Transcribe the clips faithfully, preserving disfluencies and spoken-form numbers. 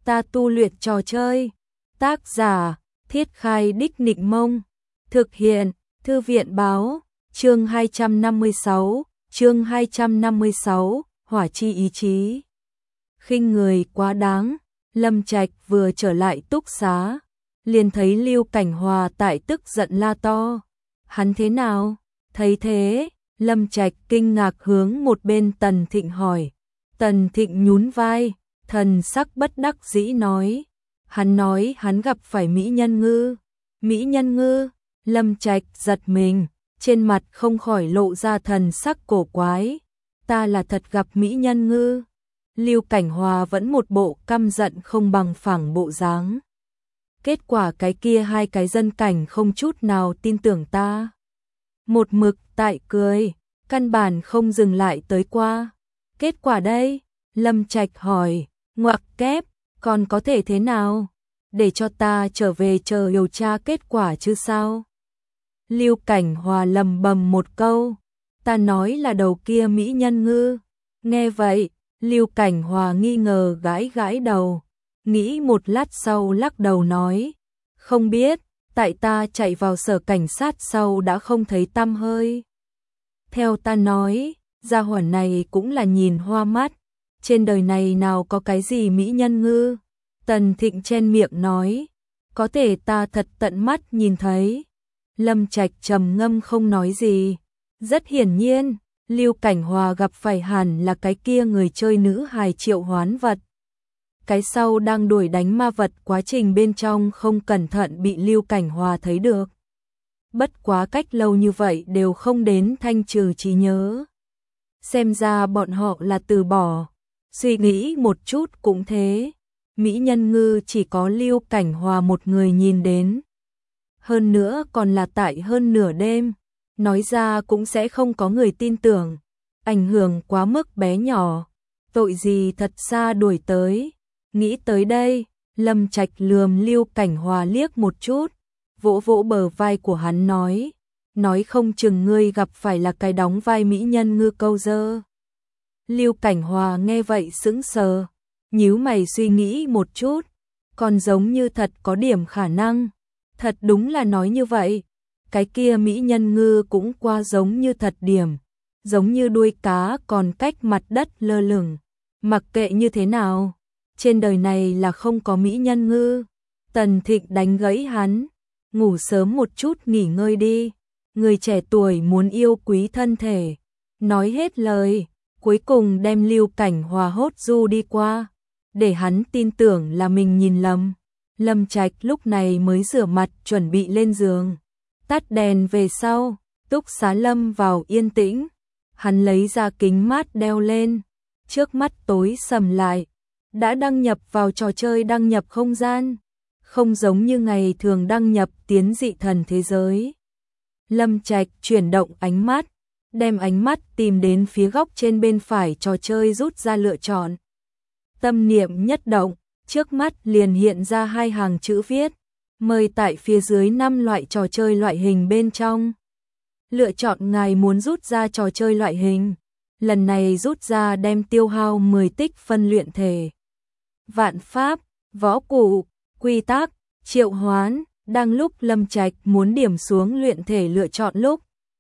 ta tu luyện trò chơi. Tác giả, Thiết Khai Đích Nịnh Mông. Thực hiện, Thư viện Báo. Chương hai trăm năm mươi sáu, chương hai trăm năm mươi sáu, hỏa chi ý chí. Khinh người quá đáng, Lâm Trạch vừa trở lại túc xá, liền thấy Lưu Cảnh Hòa tại tức giận la to. Hắn thế nào? Thấy thế, Lâm Trạch kinh ngạc hướng một bên Tần Thịnh hỏi. Tần Thịnh nhún vai, thần sắc bất đắc dĩ nói. Hắn nói hắn gặp phải Mỹ Nhân Ngư. Mỹ Nhân Ngư? Lâm Trạch giật mình, trên mặt không khỏi lộ ra thần sắc cổ quái. Ta là thật gặp Mỹ Nhân Ngư. Lưu Cảnh Hòa vẫn một bộ căm giận không bằng phẳng bộ dáng. Kết quả cái kia hai cái dân cảnh không chút nào tin tưởng ta. Một mực tại cười, căn bản không dừng lại tới qua. Kết quả đây? Lâm Trạch hỏi, ngoặc kép, còn có thể thế nào? Để cho ta trở về chờ điều tra kết quả chứ sao? Lưu Cảnh Hòa lầm bầm một câu, ta nói là đầu kia Mỹ Nhân Ngư. Nghe vậy, Lưu Cảnh Hòa nghi ngờ gãi gãi đầu, nghĩ một lát sau lắc đầu nói, không biết, tại ta chạy vào sở cảnh sát sau đã không thấy tăm hơi. Theo ta nói, gia hỏa này cũng là nhìn hoa mắt, trên đời này nào có cái gì Mỹ Nhân Ngư. Tần Thịnh chen miệng nói, có thể ta thật tận mắt nhìn thấy. Lâm Trạch trầm ngâm không nói gì. Rất hiển nhiên, Lưu Cảnh Hòa gặp phải hẳn là cái kia người chơi nữ hài triệu hoán vật. Cái sau đang đuổi đánh ma vật, quá trình bên trong không cẩn thận bị Lưu Cảnh Hòa thấy được. Bất quá cách lâu như vậy đều không đến thanh trừ trí nhớ. Xem ra bọn họ là từ bỏ. Suy nghĩ một chút cũng thế. Mỹ Nhân Ngư chỉ có Lưu Cảnh Hòa một người nhìn đến. Hơn nữa còn là tại hơn nửa đêm. Nói ra cũng sẽ không có người tin tưởng. Ảnh hưởng quá mức bé nhỏ. Tội gì thật xa đuổi tới. Nghĩ tới đây, Lâm Trạch lườm Lưu Cảnh Hòa liếc một chút. Vỗ vỗ bờ vai của hắn nói. Nói không chừng ngươi gặp phải là cái đóng vai Mỹ Nhân Ngư câu dơ. Lưu Cảnh Hòa nghe vậy sững sờ. Nhíu mày suy nghĩ một chút. Còn giống như thật có điểm khả năng. Thật đúng là nói như vậy. Cái kia Mỹ Nhân Ngư cũng qua giống như thật điểm. Giống như đuôi cá còn cách mặt đất lơ lửng. Mặc kệ như thế nào, trên đời này là không có Mỹ Nhân Ngư. Tần Thịnh đánh gãy hắn. Ngủ sớm một chút nghỉ ngơi đi. Người trẻ tuổi muốn yêu quý thân thể. Nói hết lời, cuối cùng đem Lưu Cảnh Hòa hốt du đi qua. Để hắn tin tưởng là mình nhìn lầm. Lâm Trạch lúc này mới rửa mặt chuẩn bị lên giường. Tắt đèn về sau, túc xá lâm vào yên tĩnh. Hắn lấy ra kính mát đeo lên. Trước mắt tối sầm lại. Đã đăng nhập vào trò chơi đăng nhập không gian. Không giống như ngày thường đăng nhập tiến dị thần thế giới. Lâm Trạch chuyển động ánh mắt. Đem ánh mắt tìm đến phía góc trên bên phải trò chơi, rút ra lựa chọn. Tâm niệm nhất động, trước mắt liền hiện ra hai hàng chữ viết. Mời tại phía dưới năm loại trò chơi loại hình bên trong. Lựa chọn ngài muốn rút ra trò chơi loại hình. Lần này rút ra đem tiêu hao mười tích phân luyện thể. Vạn pháp, võ cụ, quy tắc, triệu hoán. Đang lúc Lâm Trạch muốn điểm xuống luyện thể lựa chọn lúc,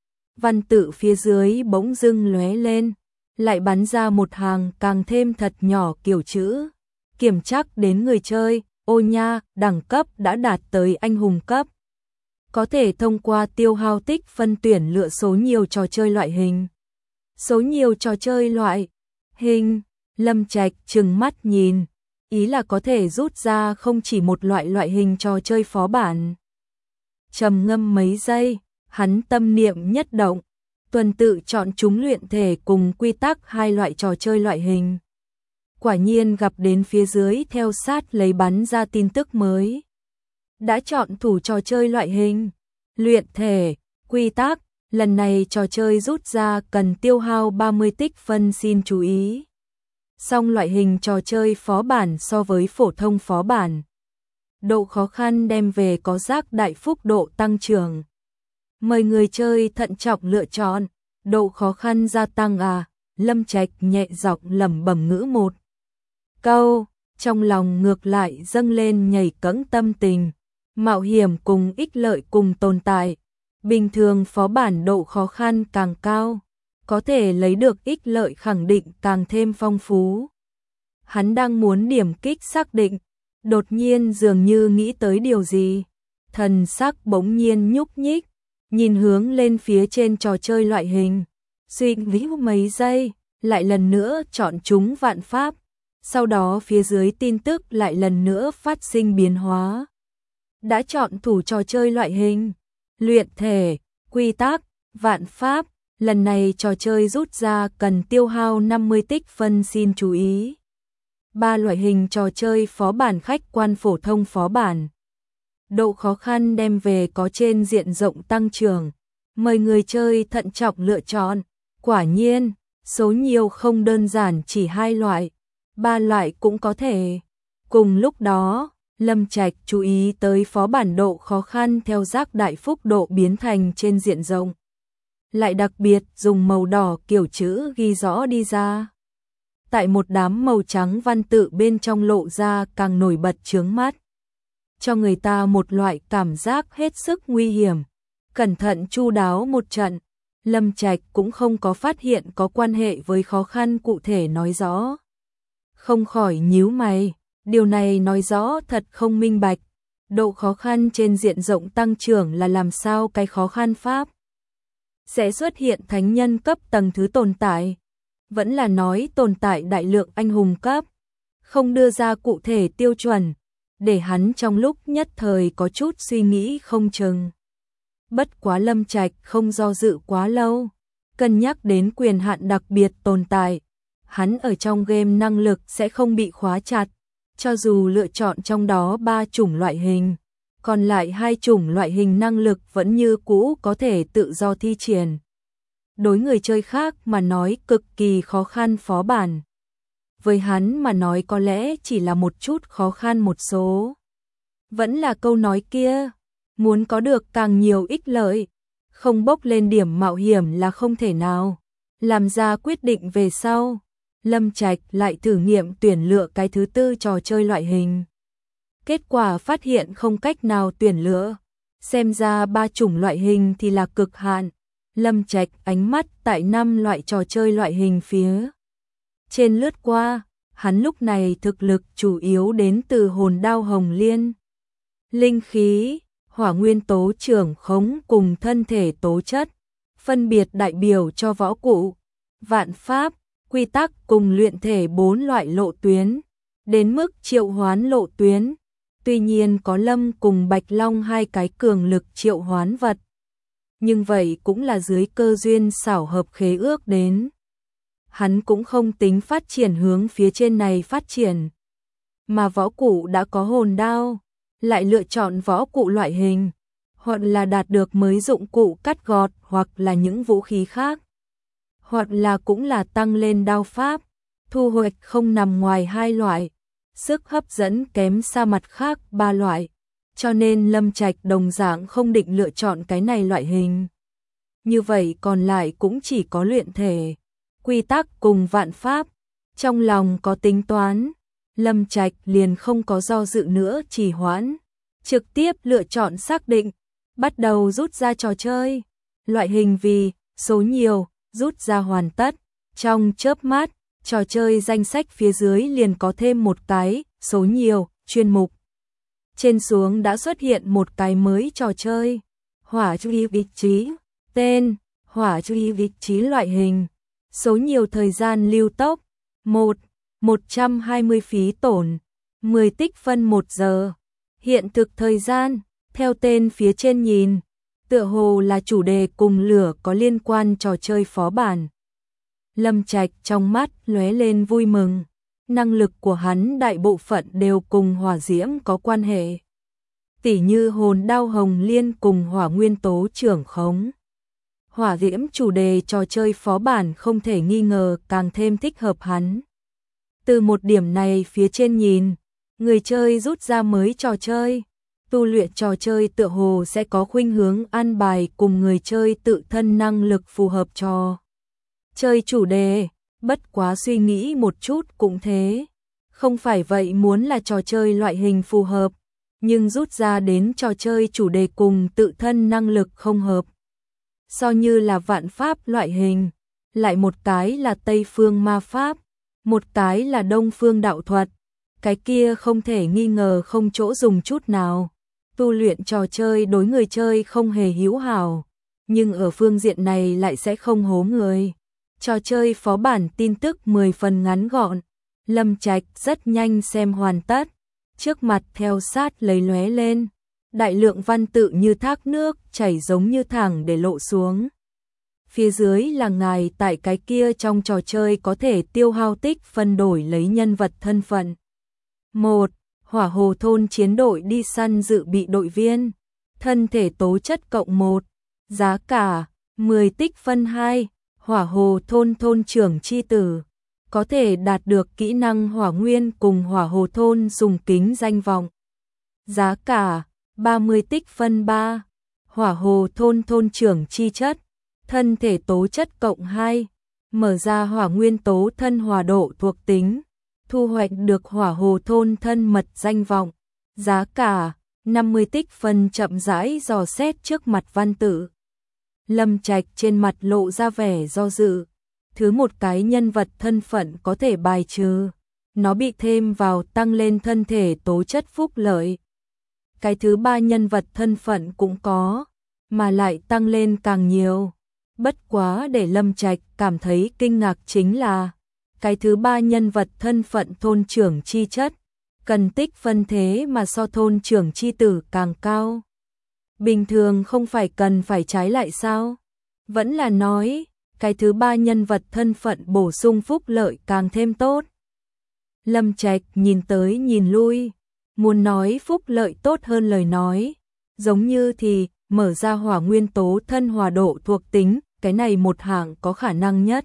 văn tự phía dưới bỗng dưng lóe lên, lại bắn ra một hàng càng thêm thật nhỏ kiểu chữ. Kiểm chắc đến người chơi, ô nha, đẳng cấp đã đạt tới anh hùng cấp. Có thể thông qua tiêu hao tích phân tuyển lựa số nhiều trò chơi loại hình. Số nhiều trò chơi loại hình, Lâm Trạch trừng mắt nhìn, ý là có thể rút ra không chỉ một loại loại hình trò chơi phó bản. Trầm ngâm mấy giây, hắn tâm niệm nhất động, tuần tự chọn chúng luyện thể cùng quy tắc hai loại trò chơi loại hình. Quả nhiên gặp đến phía dưới theo sát lấy bắn ra tin tức mới. Đã chọn thủ trò chơi loại hình, luyện thể, quy tắc, lần này trò chơi rút ra cần tiêu hao ba mươi tích phân, xin chú ý. Song loại hình trò chơi phó bản so với phổ thông phó bản, độ khó khăn đem về có giác đại phúc độ tăng trưởng. Mời người chơi thận trọng lựa chọn, độ khó khăn gia tăng à. Lâm Trạch nhẹ giọng lẩm bẩm ngữ một câu, trong lòng ngược lại dâng lên nhảy cẫng tâm tình, mạo hiểm cùng ích lợi cùng tồn tại. Bình thường phó bản độ khó khăn càng cao, có thể lấy được ích lợi khẳng định càng thêm phong phú. Hắn đang muốn điểm kích xác định, đột nhiên dường như nghĩ tới điều gì, thần sắc bỗng nhiên nhúc nhích, nhìn hướng lên phía trên trò chơi loại hình, suy nghĩ mấy giây, lại lần nữa chọn chúng vạn pháp, sau đó phía dưới tin tức lại lần nữa phát sinh biến hóa. Đã chọn thủ trò chơi loại hình, luyện thể, quy tắc, vạn pháp, lần này trò chơi rút ra cần tiêu hao năm mươi tích phân xin chú ý. Ba loại hình trò chơi phó bản khách quan phổ thông phó bản. Độ khó khăn đem về có trên diện rộng tăng trưởng, mời người chơi thận trọng lựa chọn. Quả nhiên, số nhiều không đơn giản chỉ hai loại, ba loại cũng có thể. Cùng lúc đó, Lâm Trạch chú ý tới phó bản độ khó khăn theo giác đại phúc độ biến thành trên diện rộng. Lại đặc biệt dùng màu đỏ kiểu chữ ghi rõ đi ra. Tại một đám màu trắng văn tự bên trong lộ ra càng nổi bật chướng mắt, cho người ta một loại cảm giác hết sức nguy hiểm. Cẩn thận chu đáo một trận, Lâm Trạch cũng không có phát hiện có quan hệ với khó khăn cụ thể nói rõ. Không khỏi nhíu mày, điều này nói rõ thật không minh bạch. Độ khó khăn trên diện rộng tăng trưởng là làm sao cái khó khăn pháp? Sẽ xuất hiện thánh nhân cấp tầng thứ tồn tại, vẫn là nói tồn tại đại lượng anh hùng cấp, không đưa ra cụ thể tiêu chuẩn, để hắn trong lúc nhất thời có chút suy nghĩ không chừng. Bất quá Lâm Trạch không do dự quá lâu, cân nhắc đến quyền hạn đặc biệt tồn tại, hắn ở trong game năng lực sẽ không bị khóa chặt, cho dù lựa chọn trong đó ba chủng loại hình, còn lại hai chủng loại hình năng lực vẫn như cũ có thể tự do thi triển. Đối người chơi khác mà nói cực kỳ khó khăn phó bản, với hắn mà nói có lẽ chỉ là một chút khó khăn một số. Vẫn là câu nói kia, muốn có được càng nhiều ích lợi, không bốc lên điểm mạo hiểm là không thể nào. Làm ra quyết định về sau, Lâm Trạch lại thử nghiệm tuyển lựa cái thứ tư trò chơi loại hình. Kết quả phát hiện không cách nào tuyển lựa, xem ra ba chủng loại hình thì là cực hạn. Lâm Trạch ánh mắt tại năm loại trò chơi loại hình phía trên lướt qua, hắn lúc này thực lực chủ yếu đến từ hồn đao hồng liên, linh khí, hỏa nguyên tố trưởng khống cùng thân thể tố chất, phân biệt đại biểu cho võ cụ, vạn pháp, quy tắc cùng luyện thể bốn loại lộ tuyến, đến mức triệu hoán lộ tuyến. Tuy nhiên có Lâm cùng Bạch Long hai cái cường lực triệu hoán vật, nhưng vậy cũng là dưới cơ duyên xảo hợp khế ước đến. Hắn cũng không tính phát triển hướng phía trên này phát triển, mà võ cụ đã có hồn đao, lại lựa chọn võ cụ loại hình, hoặc là đạt được mới dụng cụ cắt gọt hoặc là những vũ khí khác, hoặc là cũng là tăng lên đao pháp, thu hoạch không nằm ngoài hai loại, sức hấp dẫn kém xa mặt khác ba loại, cho nên Lâm Trạch đồng dạng không định lựa chọn cái này loại hình. Như vậy còn lại cũng chỉ có luyện thể, quy tắc cùng vạn pháp. Trong lòng có tính toán, Lâm Trạch liền không có do dự nữa trì hoãn, trực tiếp lựa chọn xác định, bắt đầu rút ra trò chơi. Loại hình vì số nhiều, rút ra hoàn tất, trong chớp mắt, trò chơi danh sách phía dưới liền có thêm một cái số nhiều chuyên mục. Trên xuống đã xuất hiện một cái mới trò chơi, hỏa truy vị trí, tên, hỏa truy vị trí loại hình, số nhiều thời gian lưu tốc, một, một trăm hai mươi phí tổn, mười tích phân một giờ, hiện thực thời gian, theo tên phía trên nhìn, tựa hồ là chủ đề cùng lửa có liên quan trò chơi phó bản. Lâm Trạch trong mắt lóe lên vui mừng, năng lực của hắn đại bộ phận đều cùng hỏa diễm có quan hệ. Tỉ như hồn đao hồng liên cùng hỏa nguyên tố trưởng khống. Hỏa diễm chủ đề trò chơi phó bản không thể nghi ngờ càng thêm thích hợp hắn. Từ một điểm này phía trên nhìn, người chơi rút ra mới trò chơi, tu luyện trò chơi tựa hồ sẽ có khuynh hướng an bài cùng người chơi tự thân năng lực phù hợp trò chơi chủ đề, bất quá suy nghĩ một chút cũng thế. Không phải vậy muốn là trò chơi loại hình phù hợp, nhưng rút ra đến trò chơi chủ đề cùng tự thân năng lực không hợp. So như là vạn pháp loại hình, lại một cái là Tây phương ma pháp, một cái là Đông phương đạo thuật, cái kia không thể nghi ngờ không chỗ dùng chút nào. Tu luyện trò chơi đối người chơi không hề hữu hảo, nhưng ở phương diện này lại sẽ không hố người. Trò chơi phó bản tin tức mười phần ngắn gọn, Lâm Trạch rất nhanh xem hoàn tất, trước mặt theo sát lấy lóe lên, đại lượng văn tự như thác nước chảy giống như thẳng để lộ xuống. Phía dưới là ngài tại cái kia trong trò chơi có thể tiêu hao tích phân đổi lấy nhân vật thân phận. một. Hỏa Hồ thôn chiến đội đi săn dự bị đội viên, thân thể tố chất cộng một, giá cả mười tích phân. hai. Hỏa Hồ thôn thôn trưởng chi tử, có thể đạt được kỹ năng hỏa nguyên cùng Hỏa Hồ thôn dùng kính danh vọng, giá cả ba mươi tích phân. ba. Hỏa Hồ thôn thôn trưởng chi chất, thân thể tố chất cộng hai, mở ra hỏa nguyên tố thân hòa độ thuộc tính, thu hoạch được Hỏa Hồ thôn thân mật danh vọng, giá cả năm mươi tích phân. Chậm rãi dò xét trước mặt văn tự, Lâm Trạch trên mặt lộ ra vẻ do dự. Thứ một cái nhân vật thân phận có thể bài trừ, nó bị thêm vào tăng lên thân thể tố chất phúc lợi. Cái thứ ba nhân vật thân phận cũng có, mà lại tăng lên càng nhiều. Bất quá để Lâm Trạch cảm thấy kinh ngạc chính là, cái thứ ba nhân vật thân phận thôn trưởng chi chất, cần tích phân thế mà so thôn trưởng chi tử càng cao. Bình thường không phải cần phải trái lại sao? Vẫn là nói, cái thứ ba nhân vật thân phận bổ sung phúc lợi càng thêm tốt. Lâm Trạch nhìn tới nhìn lui, muốn nói phúc lợi tốt hơn lời nói, giống như thì mở ra hỏa nguyên tố thân hòa độ thuộc tính, cái này một hạng có khả năng nhất.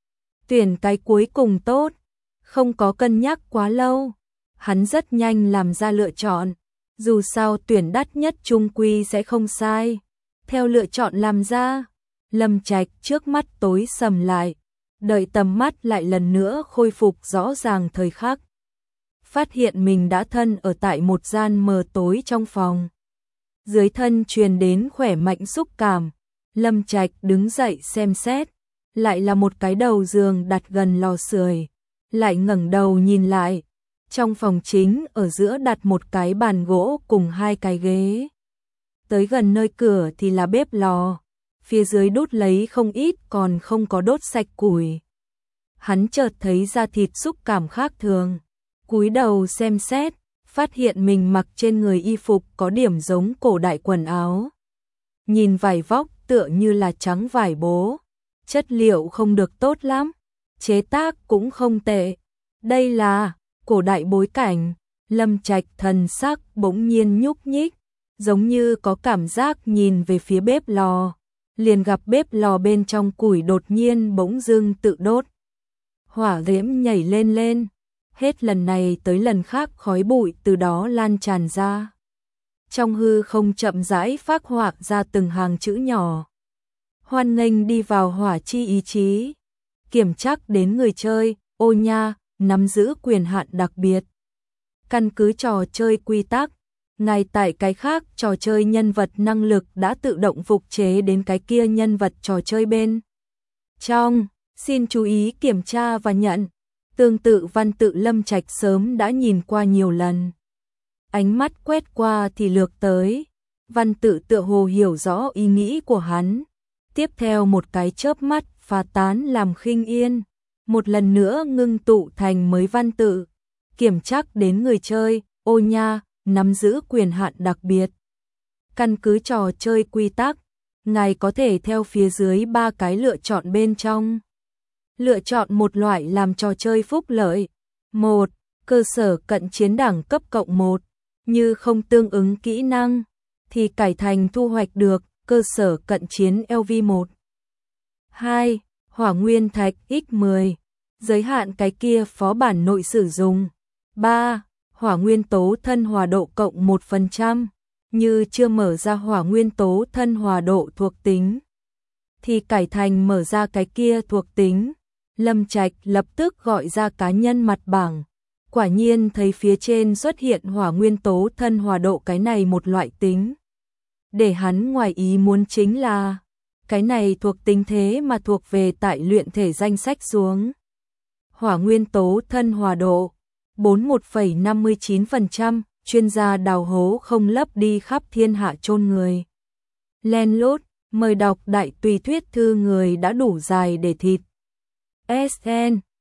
Tuyển cái cuối cùng tốt, không có cân nhắc quá lâu, hắn rất nhanh làm ra lựa chọn, dù sao tuyển đắt nhất chung quy sẽ không sai. Theo lựa chọn làm ra, Lâm Trạch trước mắt tối sầm lại, đợi tầm mắt lại lần nữa khôi phục rõ ràng thời khắc. Phát hiện mình đã thân ở tại một gian mờ tối trong phòng. Dưới thân truyền đến khỏe mạnh xúc cảm, Lâm Trạch đứng dậy xem xét, lại là một cái đầu giường đặt gần lò sưởi, lại ngẩng đầu nhìn lại, trong phòng chính ở giữa đặt một cái bàn gỗ cùng hai cái ghế. Tới gần nơi cửa thì là bếp lò, phía dưới đốt lấy không ít còn không có đốt sạch củi. Hắn chợt thấy da thịt xúc cảm khác thường, cúi đầu xem xét, phát hiện mình mặc trên người y phục có điểm giống cổ đại quần áo. Nhìn vải vóc tựa như là trắng vải bố, chất liệu không được tốt lắm, chế tác cũng không tệ. Đây là cổ đại bối cảnh. Lâm Trạch thần sắc bỗng nhiên nhúc nhích, giống như có cảm giác nhìn về phía bếp lò, liền gặp bếp lò bên trong củi đột nhiên bỗng dưng tự đốt. Hỏa diễm nhảy lên lên, hết lần này tới lần khác khói bụi từ đó lan tràn ra. Trong hư không chậm rãi phác họa ra từng hàng chữ nhỏ. Hoan nghênh đi vào hỏa chi ý chí. Kiểm trắc đến người chơi, ô nha, nắm giữ quyền hạn đặc biệt. Căn cứ trò chơi quy tắc, ngay tại cái khác trò chơi nhân vật năng lực đã tự động phục chế đến cái kia nhân vật trò chơi bên trong. Xin chú ý kiểm tra và nhận. Tương tự văn tự Lâm Trạch sớm đã nhìn qua nhiều lần. Ánh mắt quét qua thì lược tới. Văn tự tựa hồ hiểu rõ ý nghĩ của hắn. Tiếp theo một cái chớp mắt phá tán làm khinh yên. Một lần nữa ngưng tụ thành mới văn tự. Kiểm trắc đến người chơi, ô nha, nắm giữ quyền hạn đặc biệt. Căn cứ trò chơi quy tắc, ngài có thể theo phía dưới ba cái lựa chọn bên trong. Lựa chọn một loại làm trò chơi phúc lợi. một. Cơ sở cận chiến đẳng cấp cộng một. Như không tương ứng kỹ năng, thì cải thành thu hoạch được cơ sở cận chiến L V một. hai. Hỏa nguyên thạch nhân mười. Giới hạn cái kia phó bản nội sử dụng. ba. Hỏa nguyên tố thân hòa độ cộng một phần trăm. Như chưa mở ra hỏa nguyên tố thân hòa độ thuộc tính, thì cải thành mở ra cái kia thuộc tính. Lâm Trạch lập tức gọi ra cá nhân mặt bảng. Quả nhiên thấy phía trên xuất hiện hỏa nguyên tố thân hòa độ, cái này một loại tính. Để hắn ngoài ý muốn chính là, cái này thuộc tính thế mà thuộc về tại luyện thể danh sách xuống. Hỏa nguyên tố thân hòa độ, bốn mươi mốt phẩy năm mươi chín phần trăm, chuyên gia đào hố không lấp đi khắp thiên hạ chôn người. Len lút, mời đọc đại tùy thuyết thư người đã đủ dài để thịt. ét en